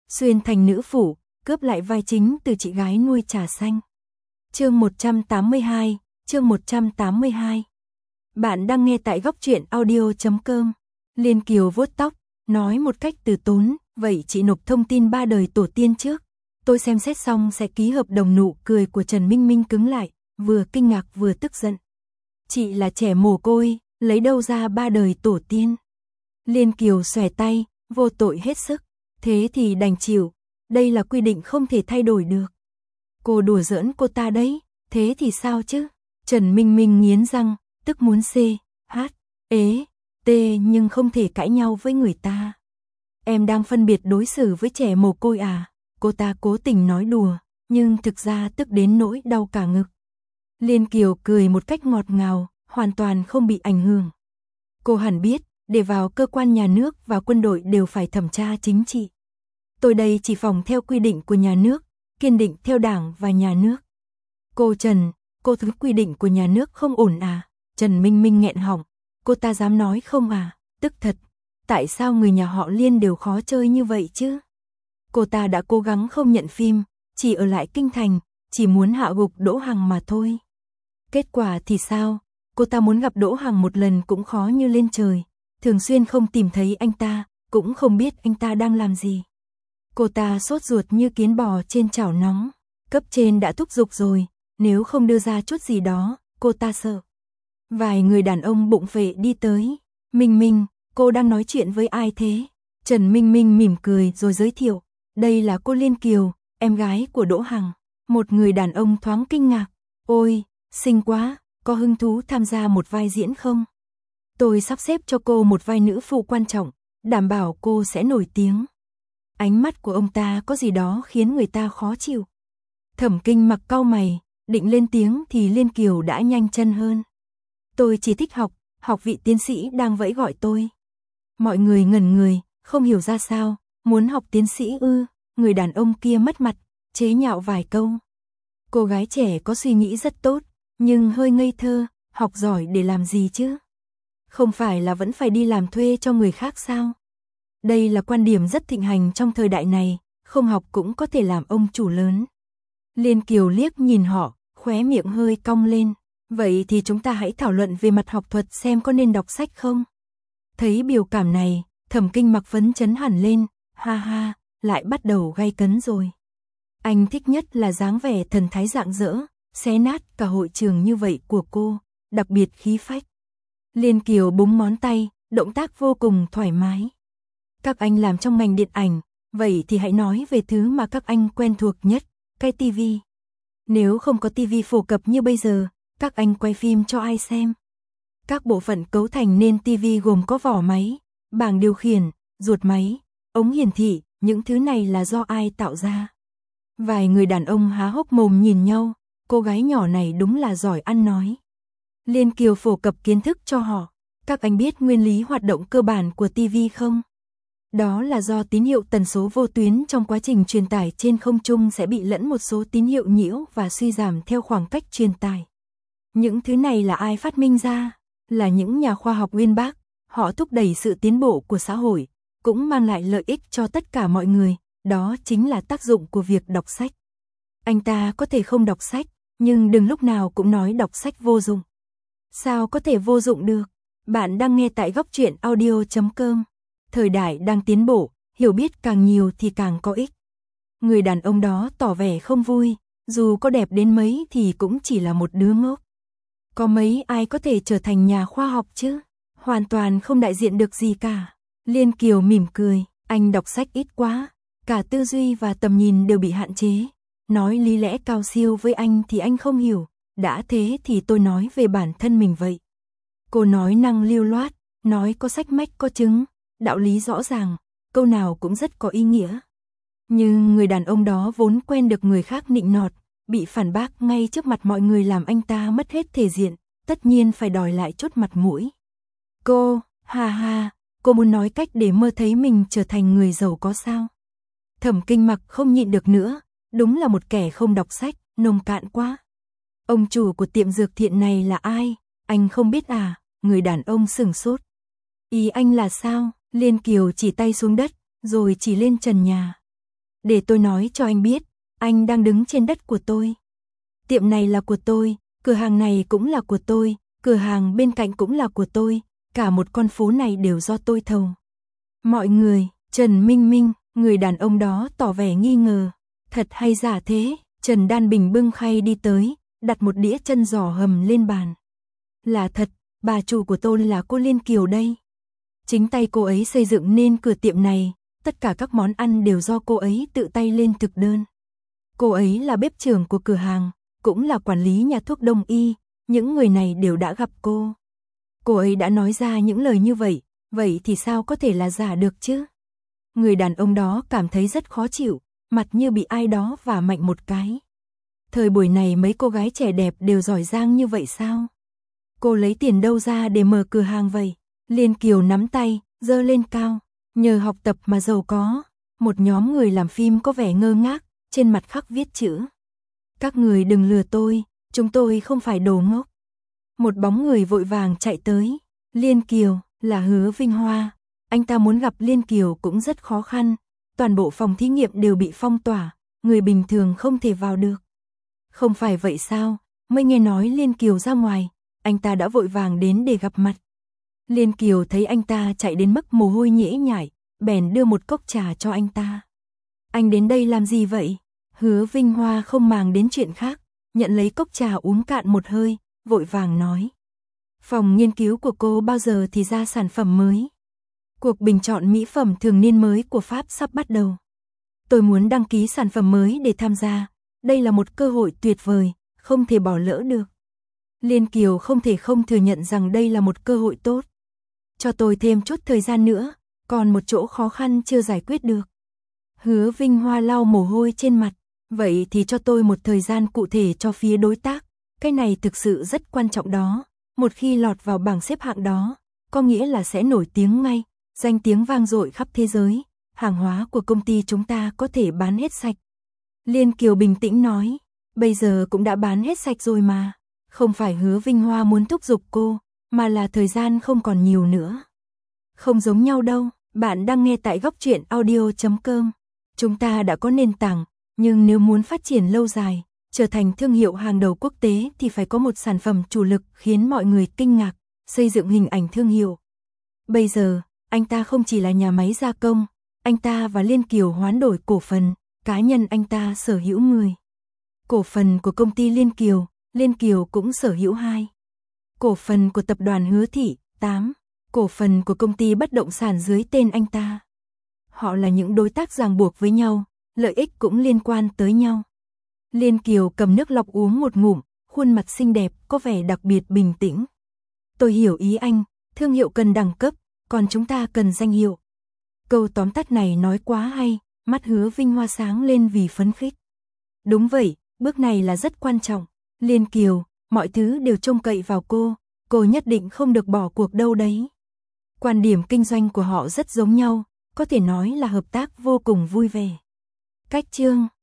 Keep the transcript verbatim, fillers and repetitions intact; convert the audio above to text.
xuyên thành nữ phủ, cướp lại vai chính từ chị gái nuôi trà xanh. Chương một trăm tám mươi hai, chương một trăm tám mươi hai. Bạn đang nghe tại góc truyện audio chấm com. Liên Kiều vuốt tóc, nói một cách từ tốn, vậy chị nộp thông tin ba đời tổ tiên trước. Tôi xem xét xong sẽ ký hợp đồng. Nụ cười của Trần Minh Minh cứng lại, vừa kinh ngạc vừa tức giận. Chị là trẻ mồ côi, lấy đâu ra ba đời tổ tiên? Liên Kiều xòe tay, vô tội hết sức. Thế thì đành chịu, đây là quy định không thể thay đổi được. Cô đùa giỡn cô ta đấy, thế thì sao chứ? Trần Minh Minh nghiến răng, tức muốn C, H, ế, T nhưng không thể cãi nhau với người ta. Em đang phân biệt đối xử với trẻ mồ côi à? Cô ta cố tình nói đùa, nhưng thực ra tức đến nỗi đau cả ngực. Liên Kiều cười một cách ngọt ngào, hoàn toàn không bị ảnh hưởng. Cô hẳn biết, để vào cơ quan nhà nước và quân đội đều phải thẩm tra chính trị. Tôi đây chỉ phòng theo quy định của nhà nước, kiên định theo đảng và nhà nước. Cô Trần, cô thứ quy định của nhà nước không ổn à? Trần Minh Minh nghẹn họng, cô ta dám nói không à? Tức thật, tại sao người nhà họ Liên đều khó chơi như vậy chứ? Cô ta đã cố gắng không nhận phim, chỉ ở lại kinh thành, chỉ muốn hạ gục Đỗ Hằng mà thôi. Kết quả thì sao? Cô ta muốn gặp Đỗ Hằng một lần cũng khó như lên trời, thường xuyên không tìm thấy anh ta, cũng không biết anh ta đang làm gì. Cô ta sốt ruột như kiến bò trên chảo nóng, cấp trên đã thúc giục rồi, nếu không đưa ra chút gì đó, cô ta sợ. Vài người đàn ông bụng phệ đi tới. Minh Minh, cô đang nói chuyện với ai thế? Trần Minh Minh mỉm cười rồi giới thiệu, đây là cô Liên Kiều, em gái của Đỗ Hằng. Một người đàn ông thoáng kinh ngạc, ôi, xinh quá, có hứng thú tham gia một vai diễn không? Tôi sắp xếp cho cô một vai nữ phụ quan trọng, đảm bảo cô sẽ nổi tiếng. Ánh mắt của ông ta có gì đó khiến người ta khó chịu. Thẩm Kinh Mặc cau mày, định lên tiếng thì Liên Kiều đã nhanh chân hơn. Tôi chỉ thích học, học vị tiến sĩ đang vẫy gọi tôi. Mọi người ngẩn người, không hiểu ra sao, muốn học tiến sĩ ư? Người đàn ông kia mất mặt, chế nhạo vài câu. Cô gái trẻ có suy nghĩ rất tốt, nhưng hơi ngây thơ, học giỏi để làm gì chứ? Không phải là vẫn phải đi làm thuê cho người khác sao? Đây là quan điểm rất thịnh hành trong thời đại này, không học cũng có thể làm ông chủ lớn. Liên Kiều liếc nhìn họ, khóe miệng hơi cong lên. Vậy thì chúng ta hãy thảo luận về mặt học thuật xem có nên đọc sách không? Thấy biểu cảm này, Thẩm Kinh Mặc phấn chấn hẳn lên, ha ha, lại bắt đầu gay cấn rồi. Anh thích nhất là dáng vẻ thần thái rạng rỡ, xé nát cả hội trường như vậy của cô, đặc biệt khí phách. Liên Kiều búng ngón tay, động tác vô cùng thoải mái. Các anh làm trong ngành điện ảnh, vậy thì hãy nói về thứ mà các anh quen thuộc nhất, cái tivi. Nếu không có tivi phổ cập như bây giờ, các anh quay phim cho ai xem? Các bộ phận cấu thành nên tivi gồm có vỏ máy, bảng điều khiển, ruột máy, ống hiển thị, những thứ này là do ai tạo ra? Vài người đàn ông há hốc mồm nhìn nhau, cô gái nhỏ này đúng là giỏi ăn nói. Liên Kiều phổ cập kiến thức cho họ. Các anh biết nguyên lý hoạt động cơ bản của tivi không? Đó là do tín hiệu tần số vô tuyến trong quá trình truyền tải trên không trung sẽ bị lẫn một số tín hiệu nhiễu và suy giảm theo khoảng cách truyền tải. Những thứ này là ai phát minh ra? Là những nhà khoa học uyên bác, họ thúc đẩy sự tiến bộ của xã hội, cũng mang lại lợi ích cho tất cả mọi người, đó chính là tác dụng của việc đọc sách. Anh ta có thể không đọc sách, nhưng đừng lúc nào cũng nói đọc sách vô dụng. Sao có thể vô dụng được? Bạn đang nghe tại góc truyện audio chấm com. Thời đại đang tiến bộ, hiểu biết càng nhiều thì càng có ích. Người đàn ông đó tỏ vẻ không vui, dù có đẹp đến mấy thì cũng chỉ là một đứa ngốc. Có mấy ai có thể trở thành nhà khoa học chứ? Hoàn toàn không đại diện được gì cả. Liên Kiều mỉm cười, anh đọc sách ít quá, cả tư duy và tầm nhìn đều bị hạn chế. Nói lý lẽ cao siêu với anh thì anh không hiểu, đã thế thì tôi nói về bản thân mình vậy. Cô nói năng lưu loát, nói có sách mách có chứng, đạo lý rõ ràng, câu nào cũng rất có ý nghĩa. Nhưng người đàn ông đó vốn quen được người khác nịnh nọt, bị phản bác ngay trước mặt mọi người làm anh ta mất hết thể diện, tất nhiên phải đòi lại chút mặt mũi. Cô, ha ha, cô muốn nói cách để mơ thấy mình trở thành người giàu có sao? Thẩm Kinh Mặc không nhịn được nữa, đúng là một kẻ không đọc sách, nông cạn quá. Ông chủ của tiệm dược thiện này là ai? Anh không biết à? Người đàn ông sửng sốt. Ý anh là sao? Liên Kiều chỉ tay xuống đất, rồi chỉ lên trần nhà. để tôi nói cho anh biết, anh đang đứng trên đất của tôi. Tiệm này là của tôi, cửa hàng này cũng là của tôi, cửa hàng bên cạnh cũng là của tôi, cả một con phố này đều do tôi thầu. Mọi người, Trần Minh Minh, người đàn ông đó tỏ vẻ nghi ngờ, thật hay giả thế? Trần Đan Bình bưng khay đi tới, đặt một đĩa chân giò hầm lên bàn. Là thật, bà chủ của tôi là cô Liên Kiều đây. Chính tay cô ấy xây dựng nên cửa tiệm này, tất cả các món ăn đều do cô ấy tự tay lên thực đơn. Cô ấy là bếp trưởng của cửa hàng, cũng là quản lý nhà thuốc Đông Y, những người này đều đã gặp cô. Cô ấy đã nói ra những lời như vậy, vậy thì sao có thể là giả được chứ? Người đàn ông đó cảm thấy rất khó chịu, mặt như bị ai đó vả mạnh một cái. Thời buổi này mấy cô gái trẻ đẹp đều giỏi giang như vậy sao? Cô lấy tiền đâu ra để mở cửa hàng vậy? Liên Kiều nắm tay, giơ lên cao, nhờ học tập mà giàu có. Một nhóm người làm phim có vẻ ngơ ngác, trên mặt khắc viết chữ. Các người đừng lừa tôi, chúng tôi không phải đồ ngốc. Một bóng người vội vàng chạy tới. Liên Kiều, là Hứa Vinh Hoa. Anh ta muốn gặp Liên Kiều cũng rất khó khăn. Toàn bộ phòng thí nghiệm đều bị phong tỏa, người bình thường không thể vào được. Không phải vậy sao, mới nghe nói Liên Kiều ra ngoài, anh ta đã vội vàng đến để gặp mặt. Liên Kiều thấy anh ta chạy đến mức mồ hôi nhễ nhại, bèn đưa một cốc trà cho anh ta. Anh đến đây làm gì vậy? Hứa Vinh Hoa không màng đến chuyện khác, nhận lấy cốc trà uống cạn một hơi, vội vàng nói. Phòng nghiên cứu của cô bao giờ thì ra sản phẩm mới? Cuộc bình chọn mỹ phẩm thường niên mới của Pháp sắp bắt đầu. Tôi muốn đăng ký sản phẩm mới để tham gia, đây là một cơ hội tuyệt vời, không thể bỏ lỡ được. Liên Kiều không thể không thừa nhận rằng đây là một cơ hội tốt. Cho tôi thêm chút thời gian nữa, còn một chỗ khó khăn chưa giải quyết được. Hứa Vinh Hoa lau mồ hôi trên mặt, vậy thì cho tôi một thời gian cụ thể cho phía đối tác, cái này thực sự rất quan trọng đó, một khi lọt vào bảng xếp hạng đó, có nghĩa là sẽ nổi tiếng ngay, danh tiếng vang dội khắp thế giới, hàng hóa của công ty chúng ta có thể bán hết sạch. Liên Kiều bình tĩnh nói, bây giờ cũng đã bán hết sạch rồi mà, không phải Hứa Vinh Hoa muốn thúc giục cô, mà là thời gian không còn nhiều nữa. Không giống nhau đâu, bạn đang nghe tại góc truyện audio chấm com. Chúng ta đã có nền tảng, nhưng nếu muốn phát triển lâu dài, trở thành thương hiệu hàng đầu quốc tế thì phải có một sản phẩm chủ lực khiến mọi người kinh ngạc, xây dựng hình ảnh thương hiệu. Bây giờ, anh ta không chỉ là nhà máy gia công, anh ta và Liên Kiều hoán đổi cổ phần, cá nhân anh ta sở hữu mười. Cổ phần của công ty Liên Kiều, Liên Kiều cũng sở hữu hai. Cổ phần của tập đoàn Hứa Thị, tám. Cổ phần của công ty bất động sản dưới tên anh ta. Họ là những đối tác ràng buộc với nhau, lợi ích cũng liên quan tới nhau. Liên Kiều cầm nước lọc uống một ngụm, khuôn mặt xinh đẹp, có vẻ đặc biệt bình tĩnh. Tôi hiểu ý anh, thương hiệu cần đẳng cấp, còn chúng ta cần danh hiệu. Câu tóm tắt này nói quá hay, mắt Hứa Vinh Hoa sáng lên vì phấn khích. Đúng vậy, bước này là rất quan trọng. Liên Kiều, mọi thứ đều trông cậy vào cô, cô nhất định không được bỏ cuộc đâu đấy. Quan điểm kinh doanh của họ rất giống nhau, có thể nói là hợp tác vô cùng vui vẻ. Cách chương